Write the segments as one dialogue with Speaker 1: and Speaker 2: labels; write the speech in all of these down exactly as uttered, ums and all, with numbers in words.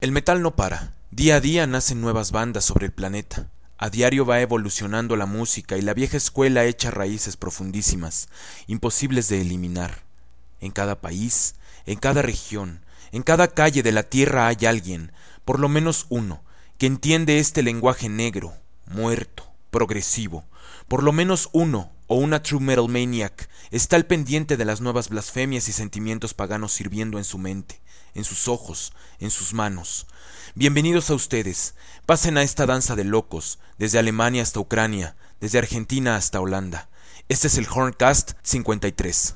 Speaker 1: El metal no para. Día a día nacen nuevas bandas sobre el planeta. A diario va evolucionando la música y la vieja escuela echa raíces profundísimas, imposibles de eliminar. En cada país, en cada región, en cada calle de la tierra hay alguien, por lo menos uno, que entiende este lenguaje negro, muerto, progresivo. Por lo menos uno, o una true metal maniac, está al pendiente de las nuevas blasfemias y sentimientos paganos sirviendo en su mente, en sus ojos, en sus manos. Bienvenidos a ustedes, pasen a esta danza de locos, desde Alemania hasta Ucrania, desde Argentina hasta Holanda. Este es el Horncast cincuenta y tres.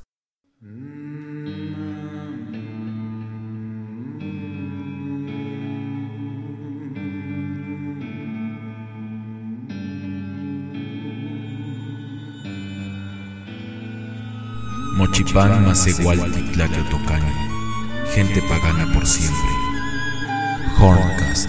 Speaker 2: Mochipán Masehualti Tlaqueotocañi, gente pagana por siempre. Horncast.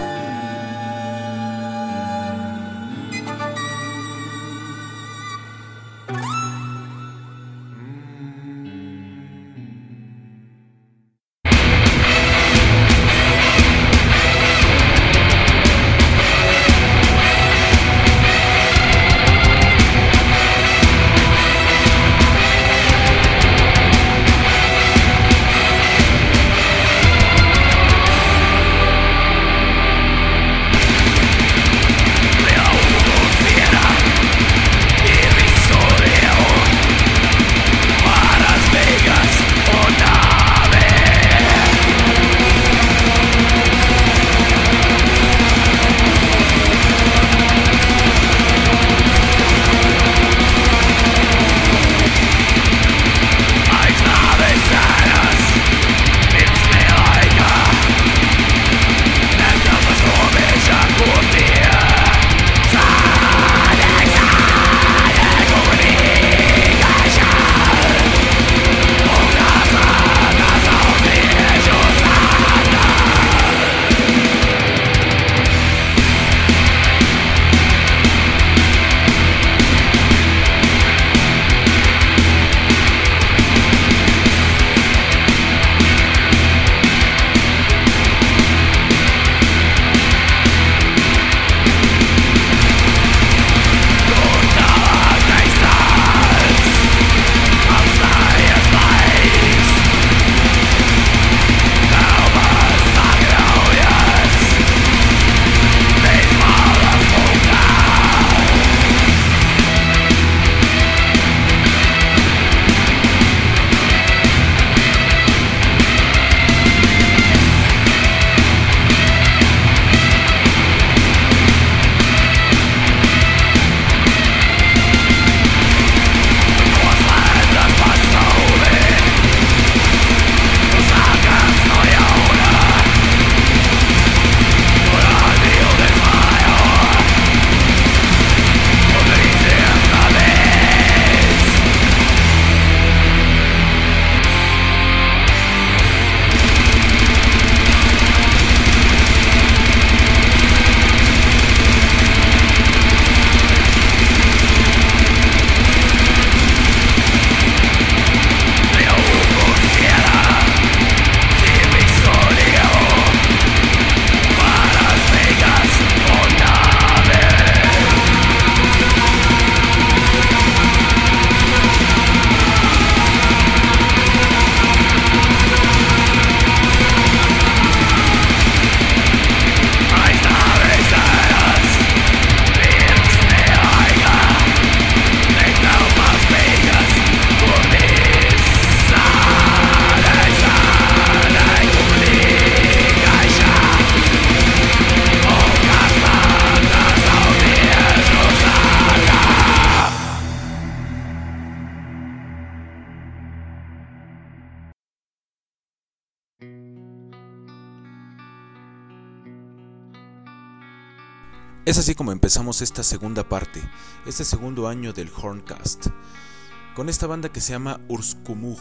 Speaker 1: Es así como empezamos esta segunda parte, este segundo año del Horncast, con esta banda que se llama Urskumug,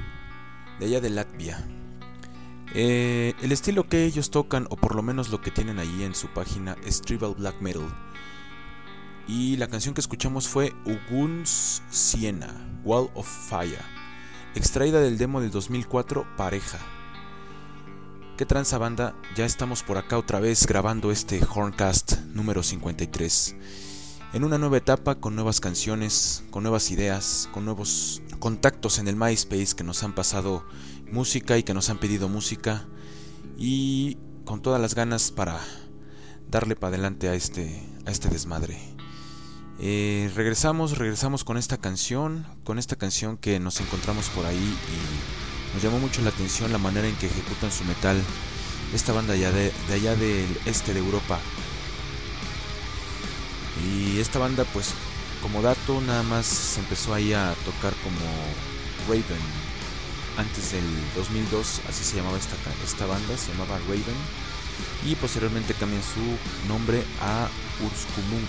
Speaker 1: de allá de Latvia. Eh, el estilo que ellos tocan, o por lo menos lo que tienen ahí en su página, es tribal black metal. Y la canción que escuchamos fue Uguns Siena, Wall of Fire, extraída del demo del dos mil cuatro, Pareja. ¿Qué tranza, banda? Ya estamos por acá otra vez grabando este Horncast número cincuenta y tres. En una nueva etapa, con nuevas canciones, con nuevas ideas, con nuevos contactos en el MySpace que nos han pasado música y que nos han pedido música. Y con todas las ganas para darle para adelante a este, a este desmadre. Eh, regresamos, regresamos con esta canción, con esta canción que nos encontramos por ahí y nos llamó mucho la atención la manera en que ejecutan su metal esta banda allá de, de allá del este de Europa. Y esta banda, pues, como dato, nada más se empezó ahí a tocar como Raven antes del dos mil dos, así se llamaba esta, esta banda, se llamaba Raven, y posteriormente cambian su nombre a Urskulung.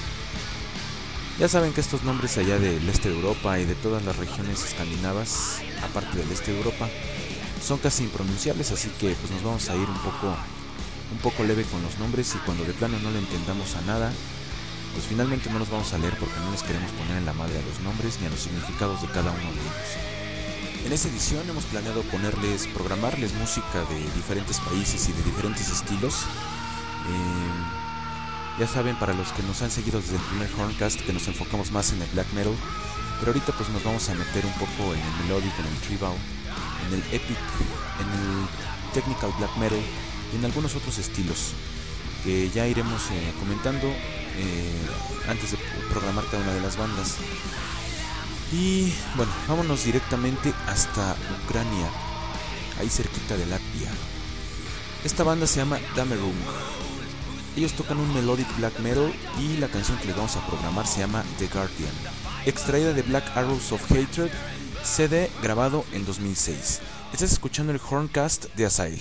Speaker 1: Ya saben que estos nombres allá del este de Europa y de todas las regiones escandinavas, aparte del este de Europa, son casi impronunciables, así que pues nos vamos a ir un poco, un poco leve con los nombres, y cuando de plano no le entendamos a nada, pues finalmente no los vamos a leer porque no les queremos poner en la madre a los nombres ni a los significados de cada uno de ellos. En esta edición hemos planeado ponerles, programarles música de diferentes países y de diferentes estilos. Eh, Ya saben, para los que nos han seguido desde el primer Horncast, que nos enfocamos más en el black metal, pero ahorita pues nos vamos a meter un poco en el melodic, en el tribal, en el epic, en el technical black metal y en algunos otros estilos que ya iremos eh, comentando eh, antes de programar cada una de las bandas. Y bueno, vámonos directamente hasta Ucrania, ahí cerquita de Latvia. Esta banda se llama Damerung. Ellos tocan un melodic black metal y la canción que les vamos a programar se llama The Guardian, extraída de Black Arrows of Hatred, C D grabado en dos mil seis. Estás escuchando el Horncast de Asael.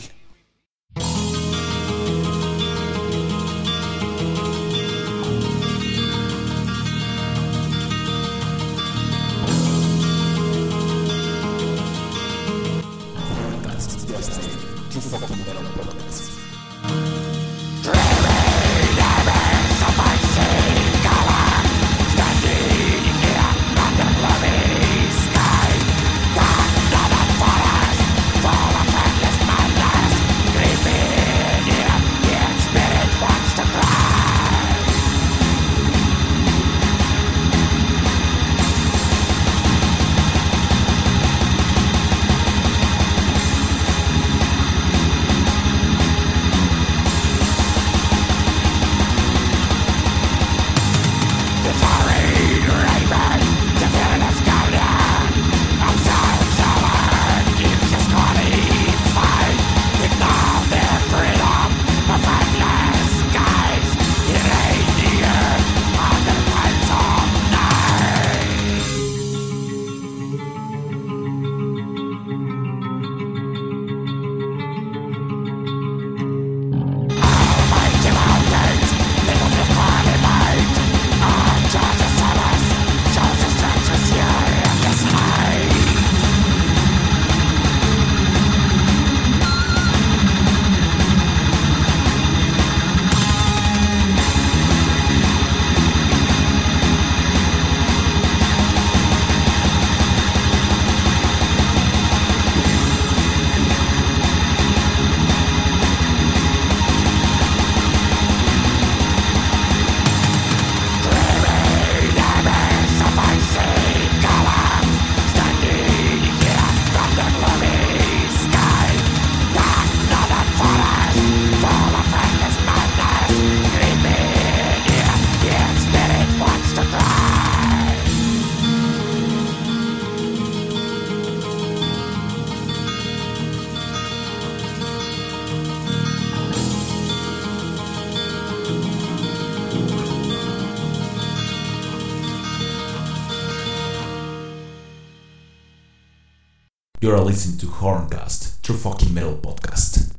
Speaker 2: You're listening to Horncast, True Fucking Metal Podcast.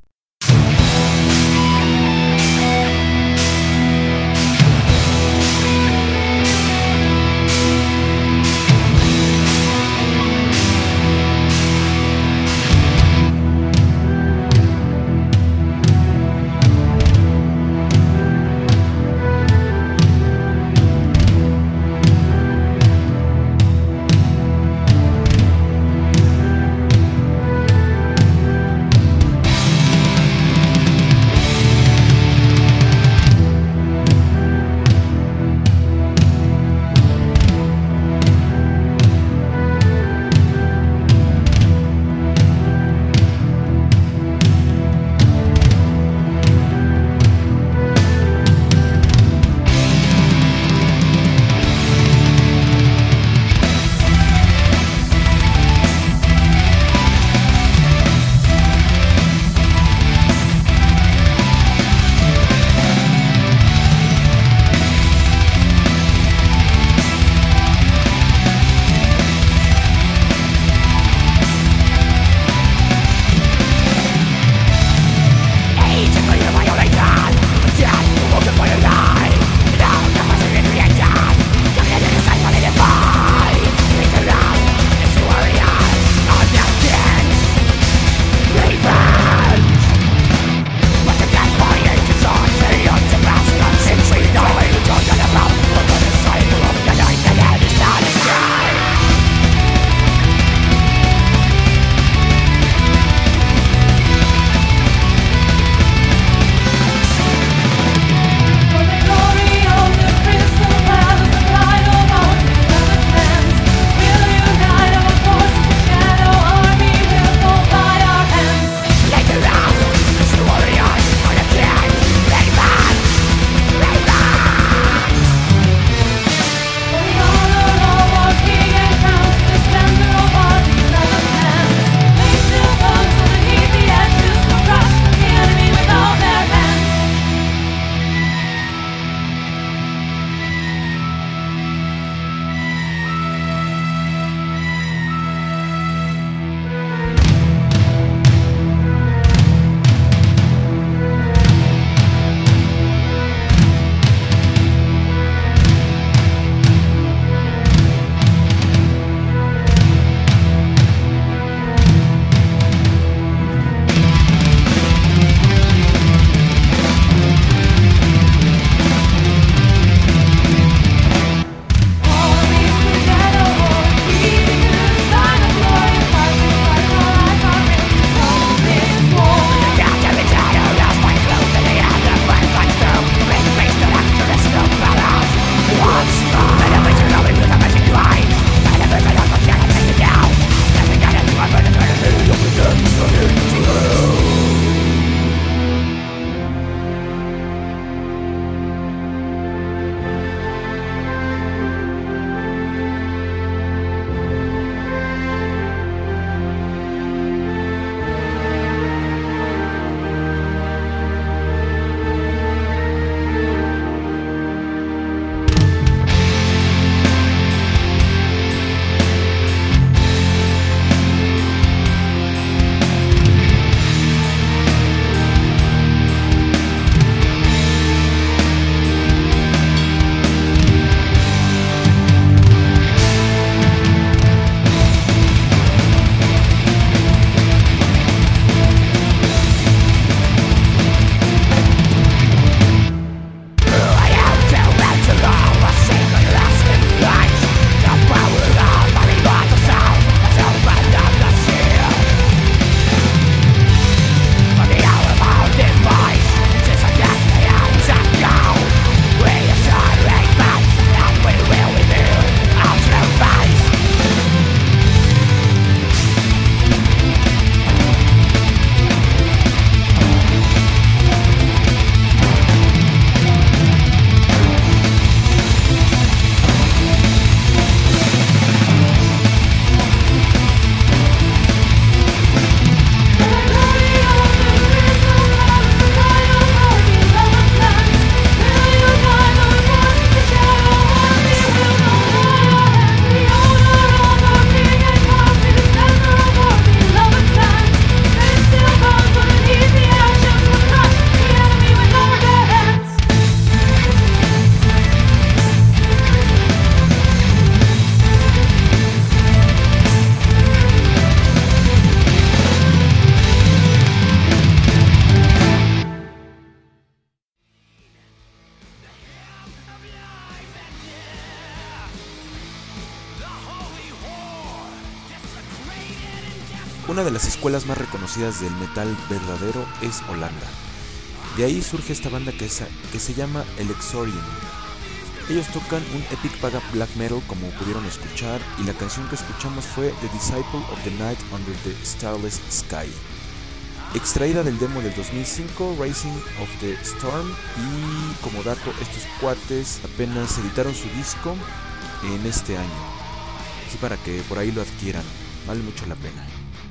Speaker 1: una de las escuelas más reconocidas del metal verdadero es Holanda. De ahí surge esta banda que, es, que se llama Elexorium. Ellos tocan un epic black metal, como pudieron escuchar, y la canción que escuchamos fue The Disciple of the Night Under the Starless Sky, extraída del demo del dos mil cinco, Rising of the Storm. Y como dato, estos cuates apenas editaron su disco en este año, así para que por ahí lo adquieran, vale mucho la pena.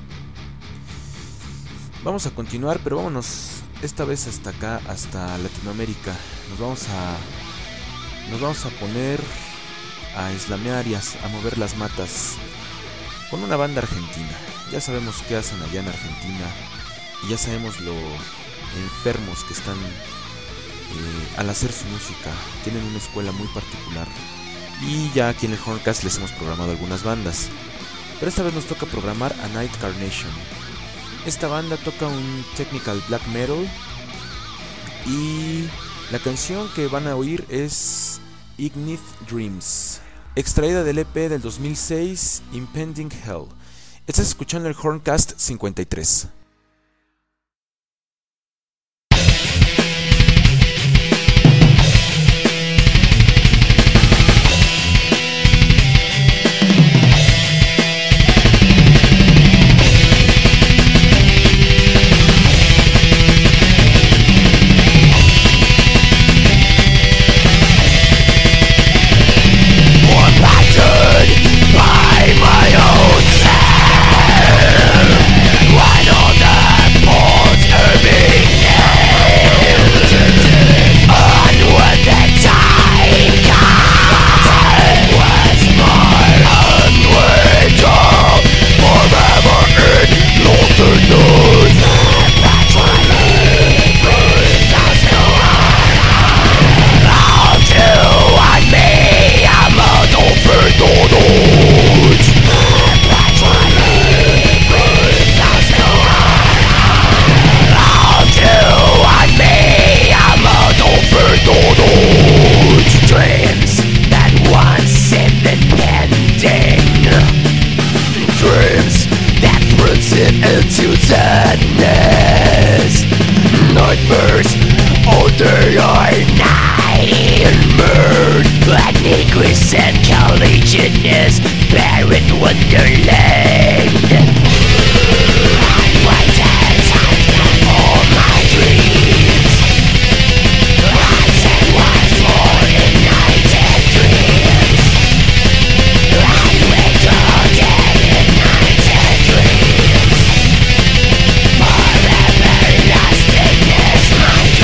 Speaker 1: Vamos a continuar, pero vámonos esta vez hasta acá, hasta Latinoamérica. Nos vamos a nos vamos a poner a islamear y a, a mover las matas con una banda argentina. Ya sabemos qué hacen allá en Argentina y ya sabemos lo enfermos que están eh, al hacer su música. Tienen una escuela muy particular y ya aquí en el Horncast les hemos programado algunas bandas, pero esta vez nos toca programar a Night Carnation. Esta banda toca un technical black metal y la canción que van a oír es Ignite Dreams, extraída del E P del dos mil seis, Impending Hell. Estás escuchando el Horncast cincuenta y tres.
Speaker 3: Forever lastingness, my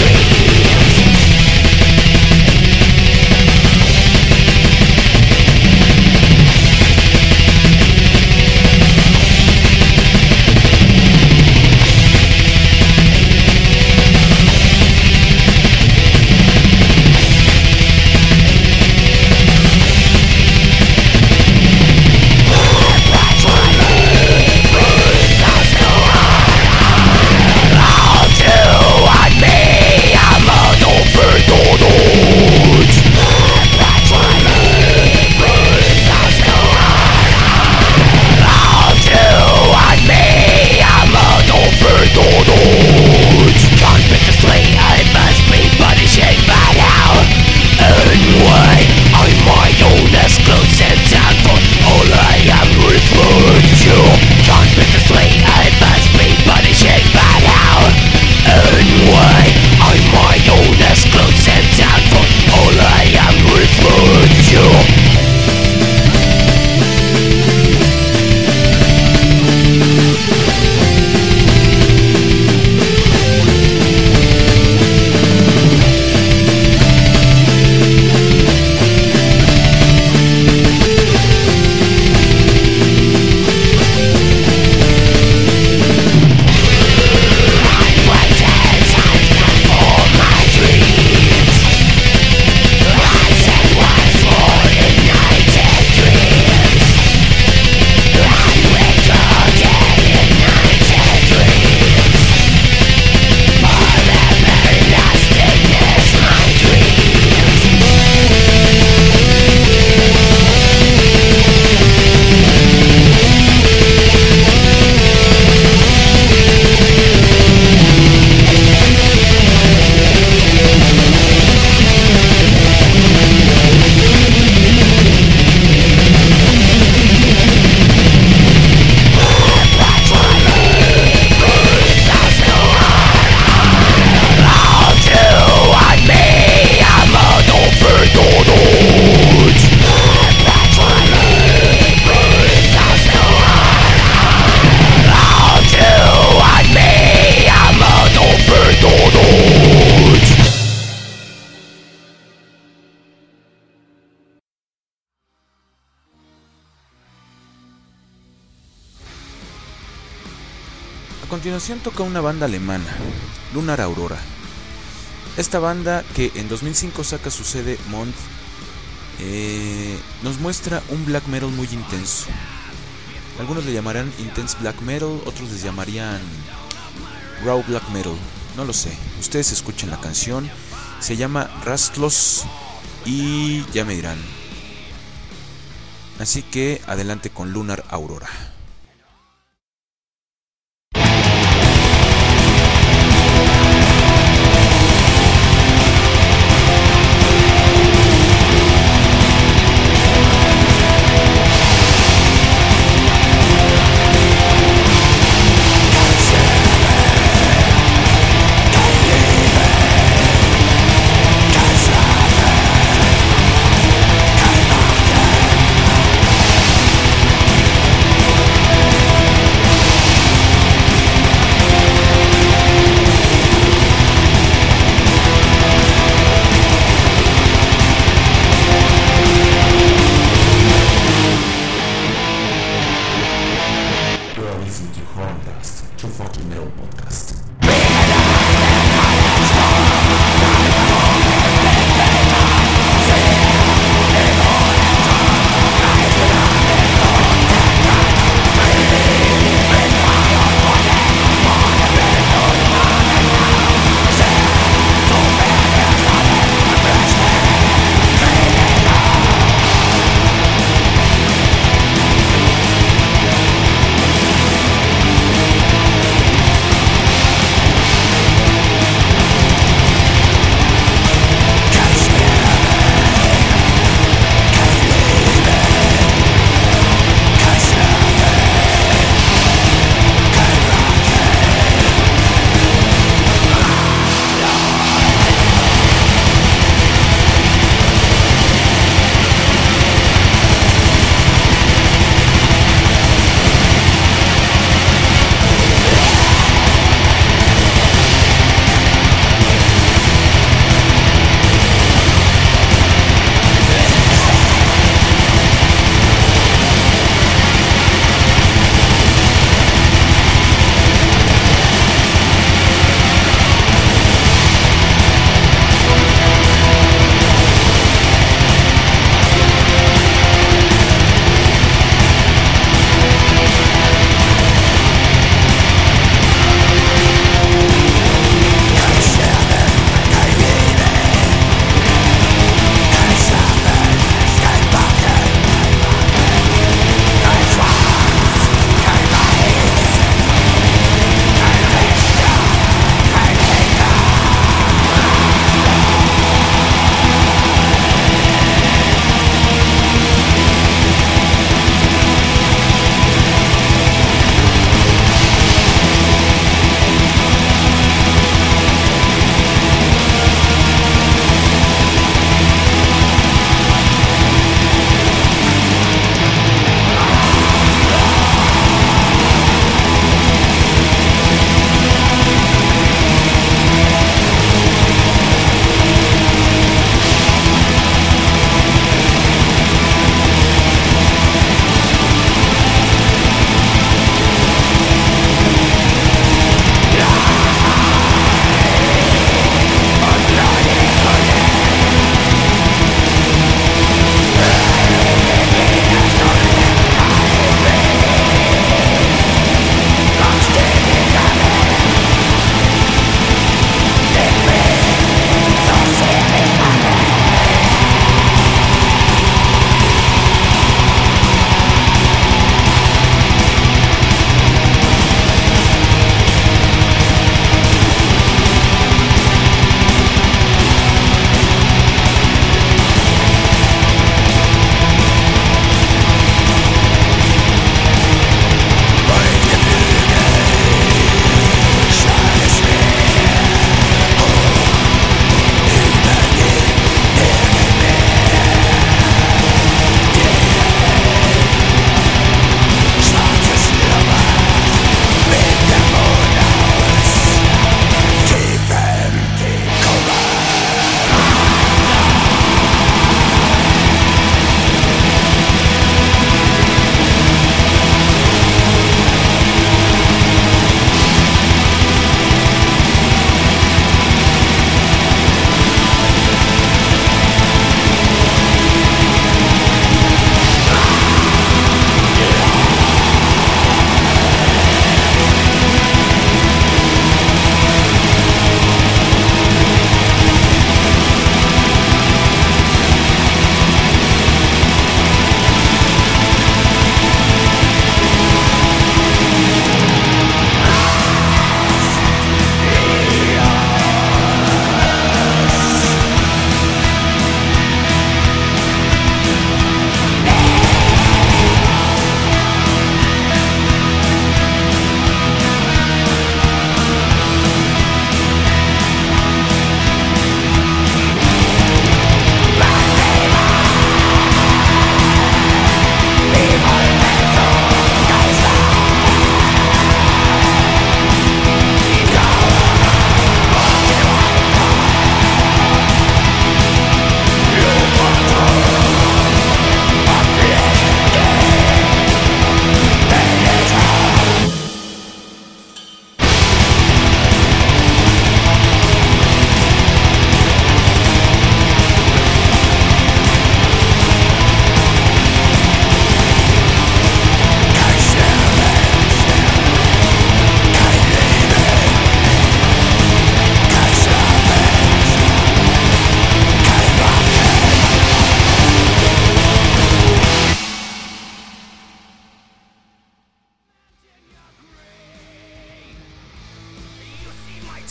Speaker 1: continuación toca una banda alemana, Lunar Aurora. Esta banda, que en dos mil cinco saca su C D Mond, eh, nos muestra un black metal muy intenso. Algunos le llamarán intense black metal, otros les llamarían raw black metal, no lo sé. Ustedes escuchen la canción, se llama Rastlos y ya me dirán. Así que adelante con Lunar Aurora.
Speaker 3: Cause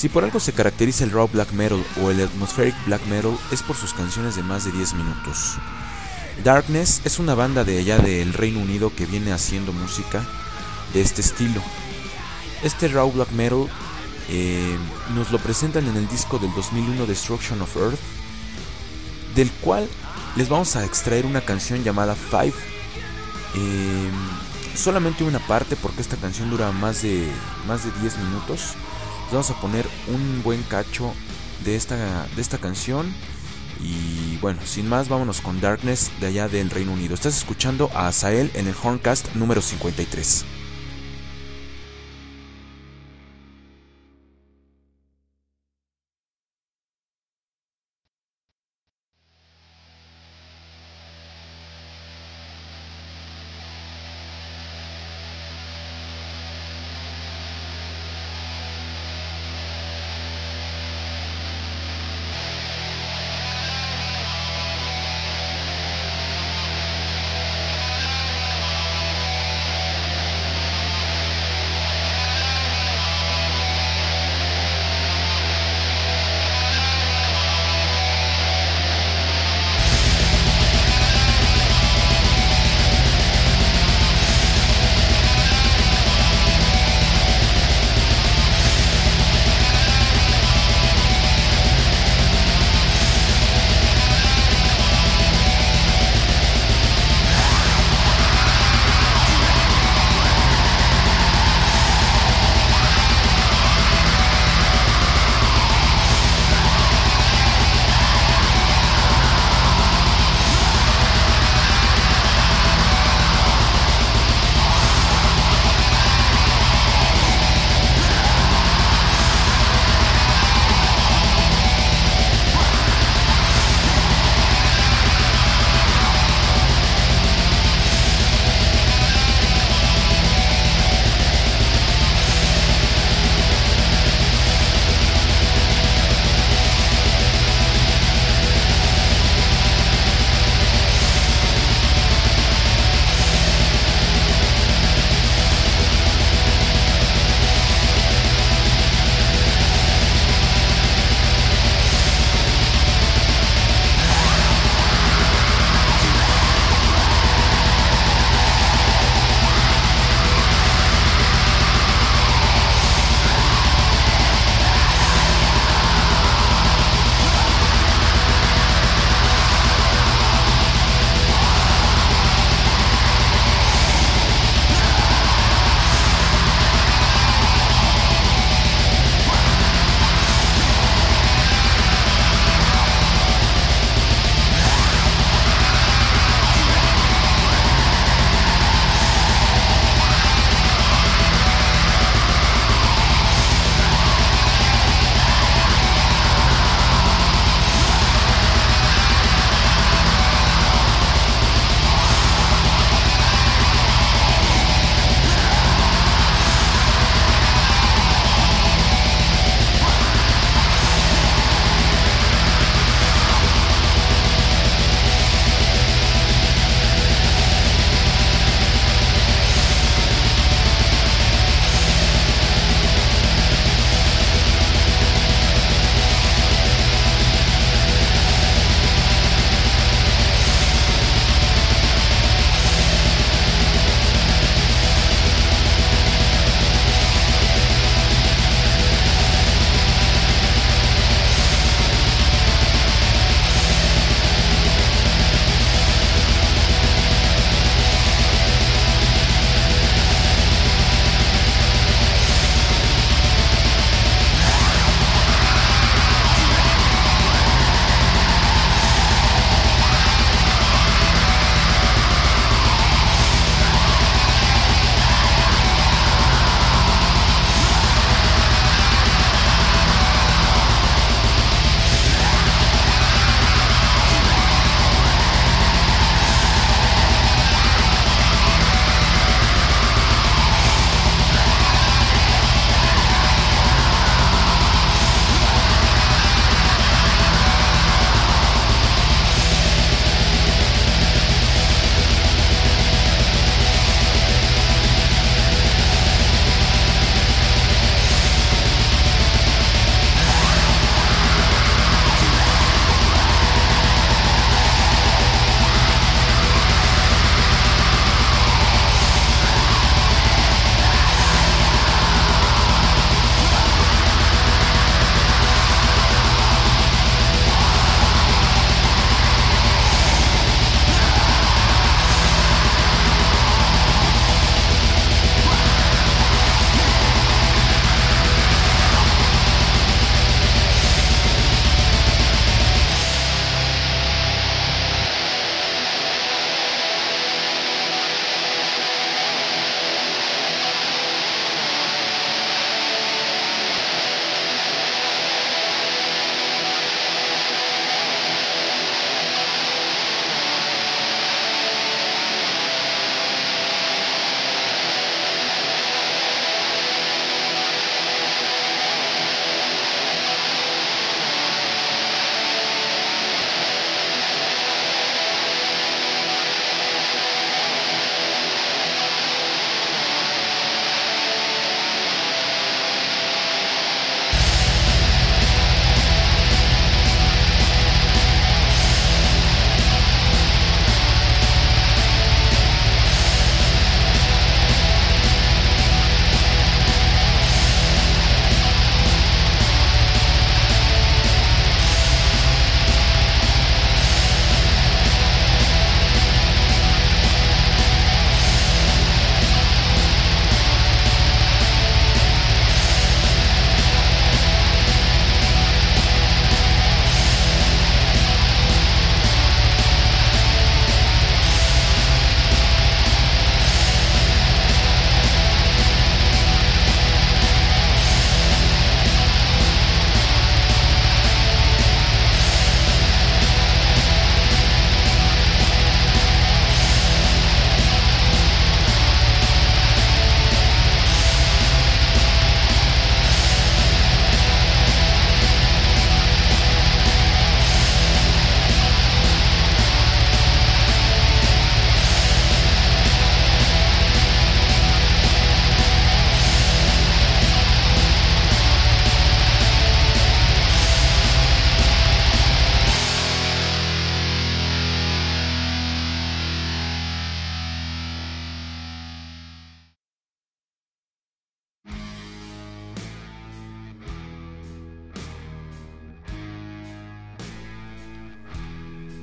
Speaker 1: Si por algo se caracteriza el raw black metal o el atmospheric black metal es por sus canciones de más de diez minutos. Darkness es una banda de allá del Reino Unido que viene haciendo música de este estilo. Este raw black metal eh, nos lo presentan en el disco del dos mil uno Destruction of Earth, del cual les vamos a extraer una canción llamada Five. Eh, solamente una parte porque esta canción dura más de, más de diez minutos. Les vamos a poner un buen cacho de esta, de esta canción. Y bueno, sin más, vámonos con Darkness de allá del Reino Unido. Estás escuchando a Azael en el Horncast número cincuenta y tres.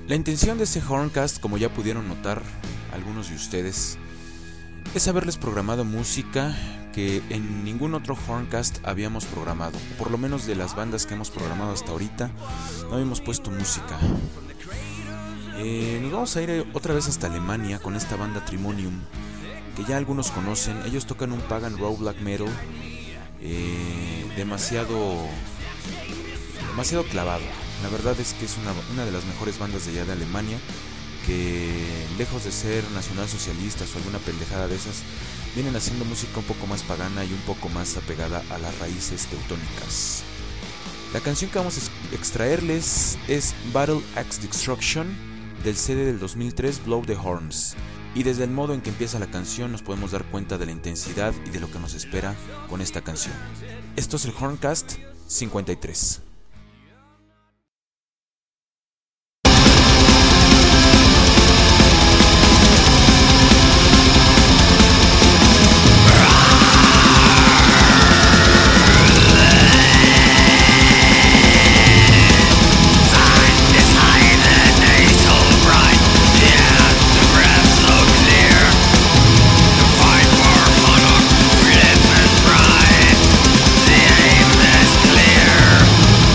Speaker 1: La intención de este Horncast, como ya pudieron notar algunos de ustedes, es haberles programado música que en ningún otro Horncast habíamos programado, o por lo menos de las bandas que hemos programado hasta ahorita, no habíamos puesto música. Eh, nos vamos a ir otra vez hasta Alemania con esta banda Trimonium, que ya algunos conocen. Ellos tocan un pagan raw black metal eh, demasiado, demasiado clavado. La verdad es que es una, una de las mejores bandas de allá de Alemania, que lejos de ser nacionalsocialistas o alguna pendejada de esas, vienen haciendo música un poco más pagana y un poco más apegada a las raíces teutónicas. La canción que vamos a extraerles es Battle Axe Destruction, del C D del dos mil tres Blow the Horns, y desde el modo en que empieza la canción nos podemos dar cuenta de la intensidad y de lo que nos espera con esta canción. Esto es el Horncast cincuenta y tres.
Speaker 3: Clear.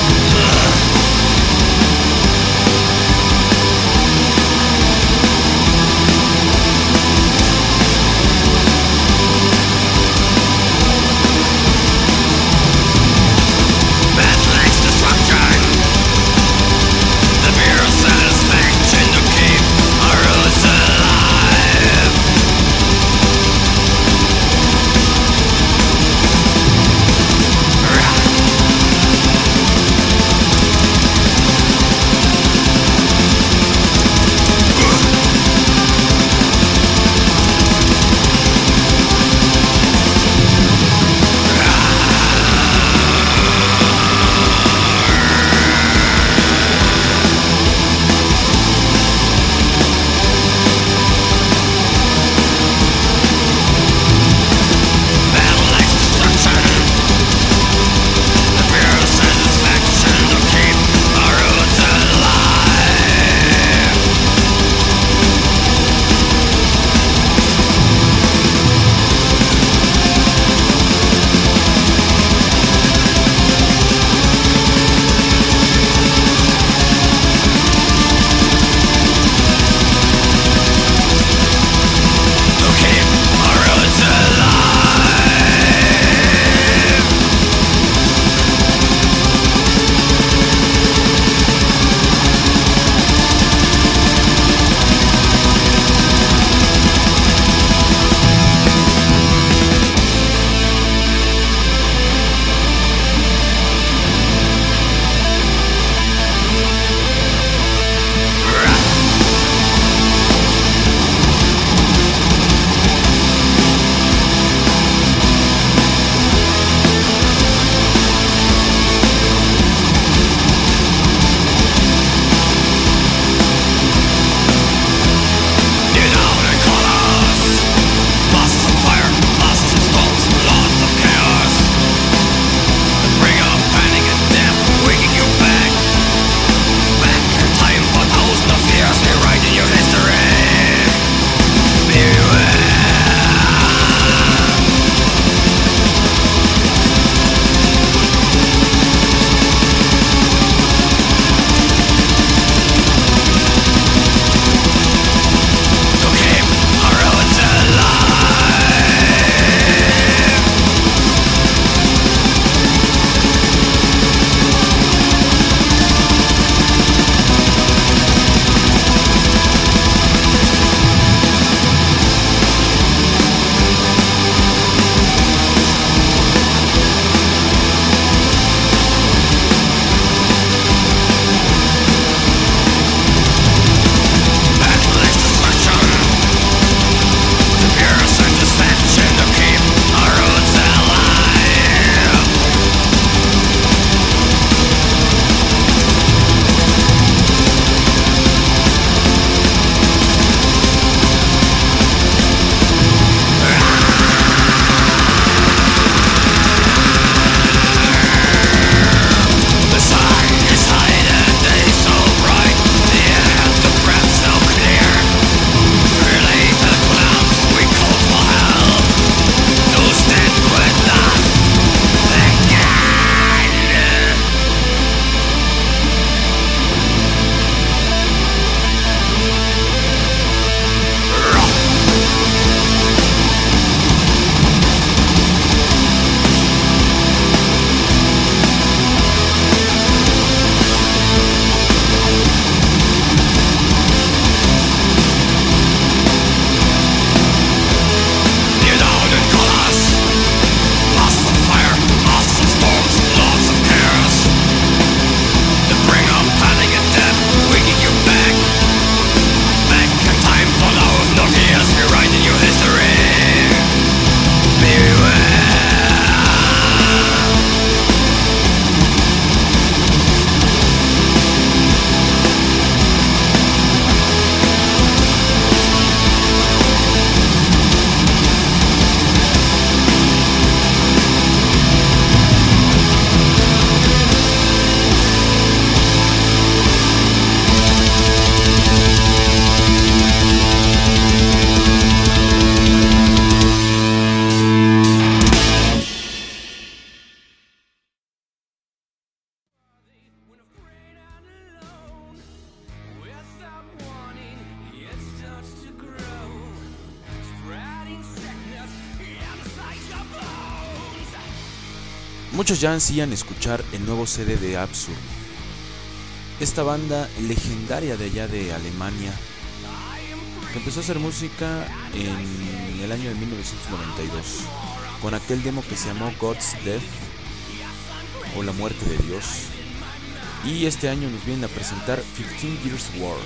Speaker 1: Muchos ya ansían escuchar el nuevo C D de Absurd. Esta banda legendaria de allá de Alemania, que empezó a hacer música en el año de mil novecientos noventa y dos, con aquel demo que se llamó God's Death, o La Muerte de Dios. Y este año nos vienen a presentar fifteen Years War.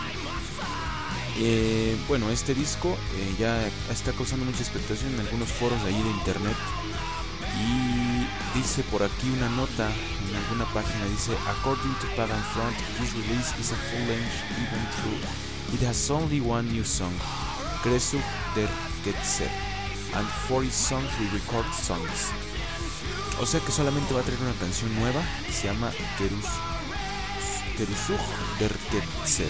Speaker 1: Eh, bueno, este disco eh, ya está causando mucha expectación en algunos foros de ahí de internet. Y dice por aquí una nota en alguna página, dice: According to Pagan Front, this release is a full-length even though it has only one new song, Kresu der Ketzer, and forty songs re-recorded songs. O sea que solamente va a traer una canción nueva, se llama Kerus, Kerusuch der Ketzer.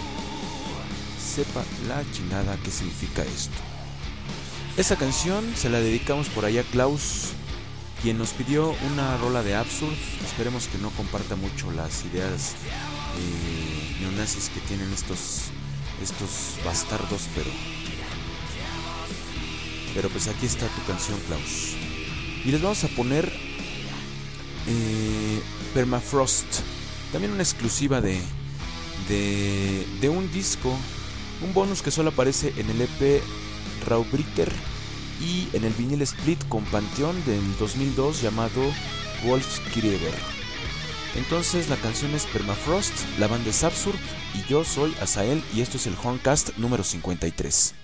Speaker 1: Sepa la chingada qué significa esto. Esa canción se la dedicamos por allá a Klaus, quien nos pidió una rola de Absurd. Esperemos que no comparta mucho las ideas eh, neonazis que tienen estos, estos bastardos, pero, pero pues aquí está tu canción, Klaus. Y les vamos a poner eh, Permafrost, también una exclusiva de, de, de un disco, un bonus que solo aparece en el E P Raubritter y en el vinil split con Panteón del dos mil dos llamado Wolfskrieger. Entonces la canción es Permafrost, la banda es Absurd y yo soy Azael y esto es el Horncast número cincuenta y tres.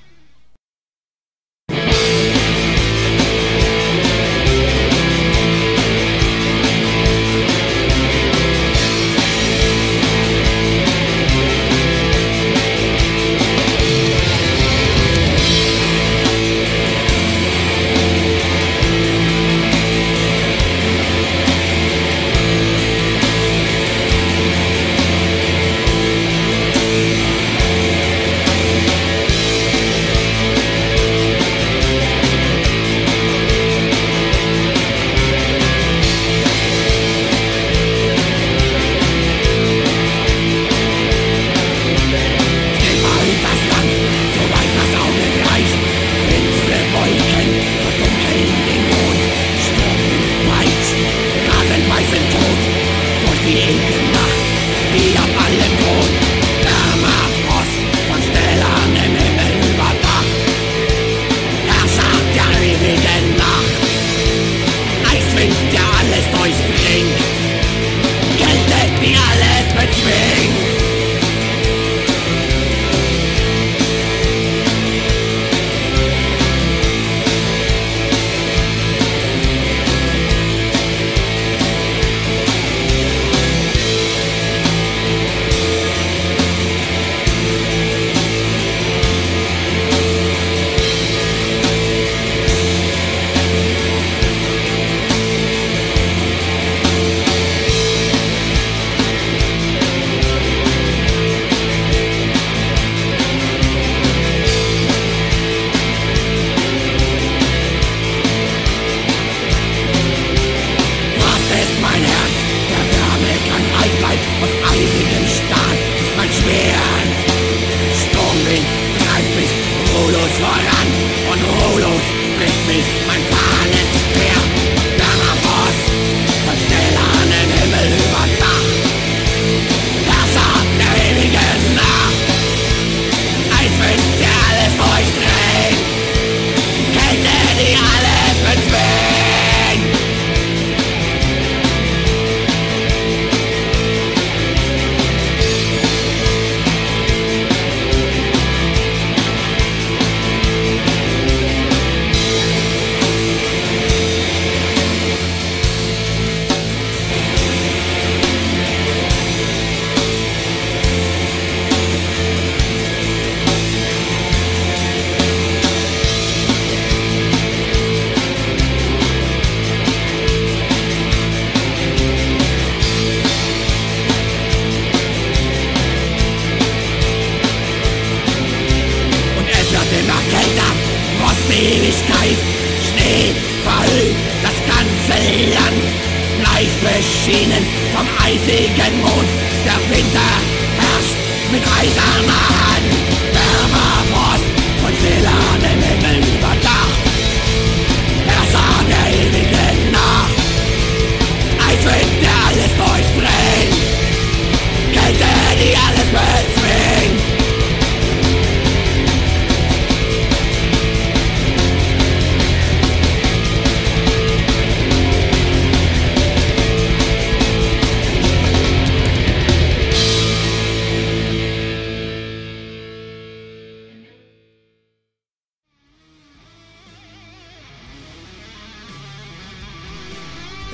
Speaker 3: Ewigkeit, Schnee verhüllt das ganze Land, leicht beschienen vom eisigen Mond, der Winter herrscht mit eiserner Hand, Permafrost und stählernem Himmel überdacht, Herrscher der ewigen Nacht,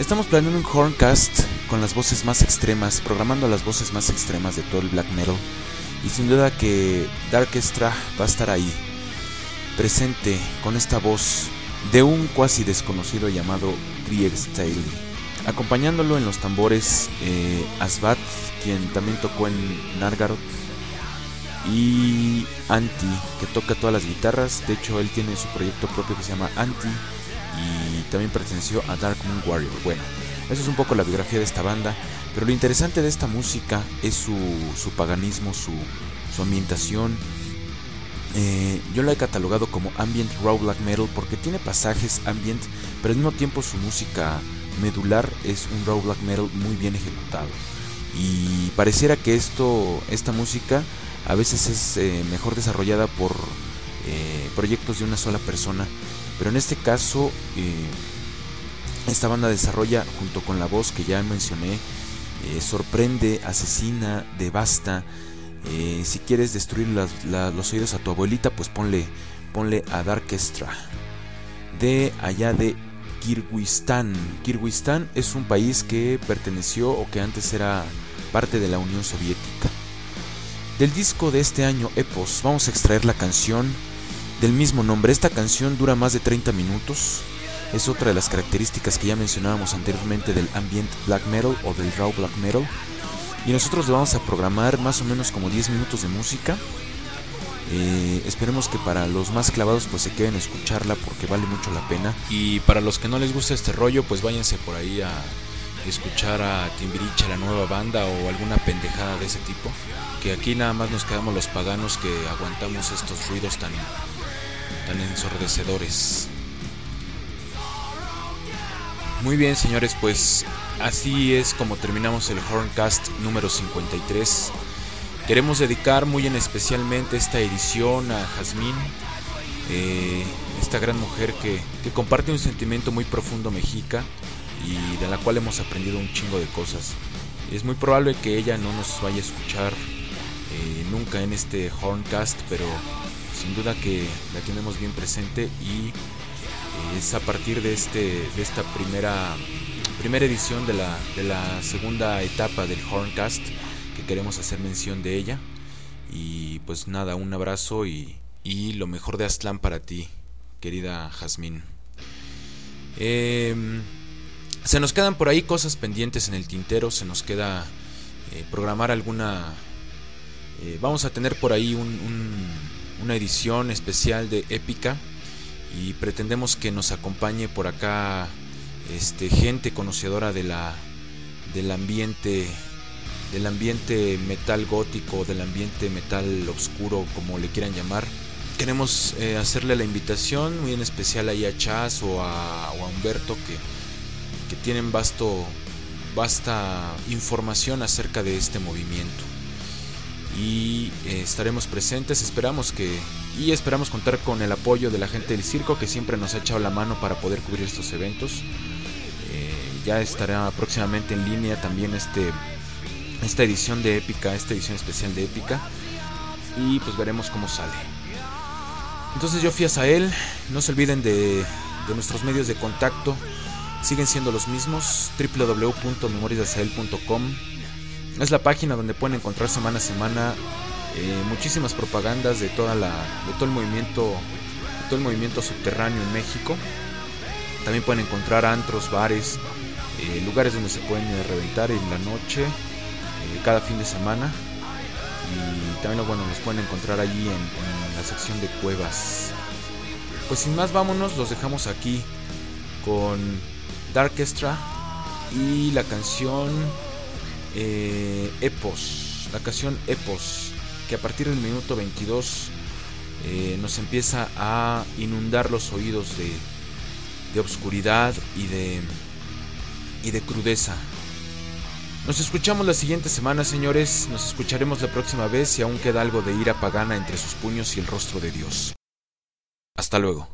Speaker 1: Estamos planeando un Horncast con las voces más extremas, programando las voces más extremas de todo el black metal. Y sin duda que Darkestra va a estar ahí, presente con esta voz de un cuasi desconocido llamado Grieg Staley. Acompañándolo en los tambores, eh, Asvat, quien también tocó en Nargaroth, y Anti, que toca todas las guitarras. De hecho, él tiene su proyecto propio que se llama Anti, y también perteneció a Dark Moon Warrior. Bueno, eso es un poco la biografía de esta banda, pero lo interesante de esta música es su, su paganismo, su, su ambientación. Eh, yo la he catalogado como ambient raw black metal porque tiene pasajes ambient, pero al mismo tiempo su música medular es un raw black metal muy bien ejecutado. Y pareciera que esto, esta música a veces es eh, mejor desarrollada por eh, proyectos de una sola persona, pero en este caso eh, esta banda desarrolla, junto con la voz que ya mencioné, eh, sorprende, asesina, devasta. Eh, si quieres destruir las, la, los oídos a tu abuelita, pues ponle, ponle a Darkestra. De allá de Kirguistán. Kirguistán es un país que perteneció o que antes era parte de la Unión Soviética. Del disco de este año, Epos, vamos a extraer la canción del mismo nombre. Esta canción dura más de treinta minutos. Es otra de las características que ya mencionábamos anteriormente del ambient black metal o del raw black metal. Y nosotros le vamos a programar más o menos como diez minutos de música. Eh, esperemos que para los más clavados pues se queden a escucharla porque vale mucho la pena. Y para los que no les gusta este rollo, pues váyanse por ahí a escuchar a Timbiriche, la nueva banda, o alguna pendejada de ese tipo. Que aquí nada más nos quedamos los paganos que aguantamos estos ruidos tan, tan ensordecedores. Muy bien, señores, pues así es como terminamos el Horncast número cincuenta y tres. Queremos dedicar muy en especialmente esta edición a Jazmín, eh, esta gran mujer que, que comparte un sentimiento muy profundo mexica y de la cual hemos aprendido un chingo de cosas. Es muy probable que ella no nos vaya a escuchar eh, nunca en este Horncast, pero sin duda que la tenemos bien presente, y eh, es a partir de, este, de esta primera... primera edición de la, de la segunda etapa del Horncast que queremos hacer mención de ella. Y pues nada, un abrazo y, y lo mejor de Aztlán para ti, querida Jazmín. Eh, se nos quedan por ahí cosas pendientes en el tintero. Se nos queda eh, programar alguna... Eh, vamos a tener por ahí un, un, una edición especial de Épica, y pretendemos que nos acompañe por acá Este, gente conocedora de la, del ambiente del ambiente metal gótico, del ambiente metal oscuro, como le quieran llamar. Queremos eh, hacerle la invitación muy en especial ahí a Chas o a, o a Humberto, que, que tienen vasto, vasta información acerca de este movimiento, y eh, estaremos presentes. Esperamos que y esperamos contar con el apoyo de la gente del circo, que siempre nos ha echado la mano para poder cubrir estos eventos. Ya estará próximamente en línea también este esta edición de Épica, esta edición especial de Épica, y pues veremos cómo sale. Entonces yo fui a Sahel. No se olviden de, de nuestros medios de contacto, siguen siendo los mismos. doble u doble u doble u punto memorias de sahel punto com es la página donde pueden encontrar semana a semana eh, muchísimas propagandas de toda la de todo el movimiento de todo el movimiento subterráneo en México. También pueden encontrar antros, bares, eh, lugares donde se pueden eh, reventar en la noche, eh, cada fin de semana. Y también, bueno, los pueden encontrar allí en, en la sección de cuevas. Pues sin más, vámonos, los dejamos aquí con Darkestra y la canción eh, Epos, la canción Epos, que a partir del minuto veintidós eh, nos empieza a inundar los oídos de de obscuridad y de y de crudeza. Nos escuchamos la siguiente semana, señores. Nos escucharemos la próxima vez si aún queda algo de ira pagana entre sus puños y el rostro de Dios. Hasta luego.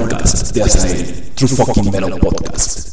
Speaker 2: Horncast de Azael, True Fucking Metal Podcast.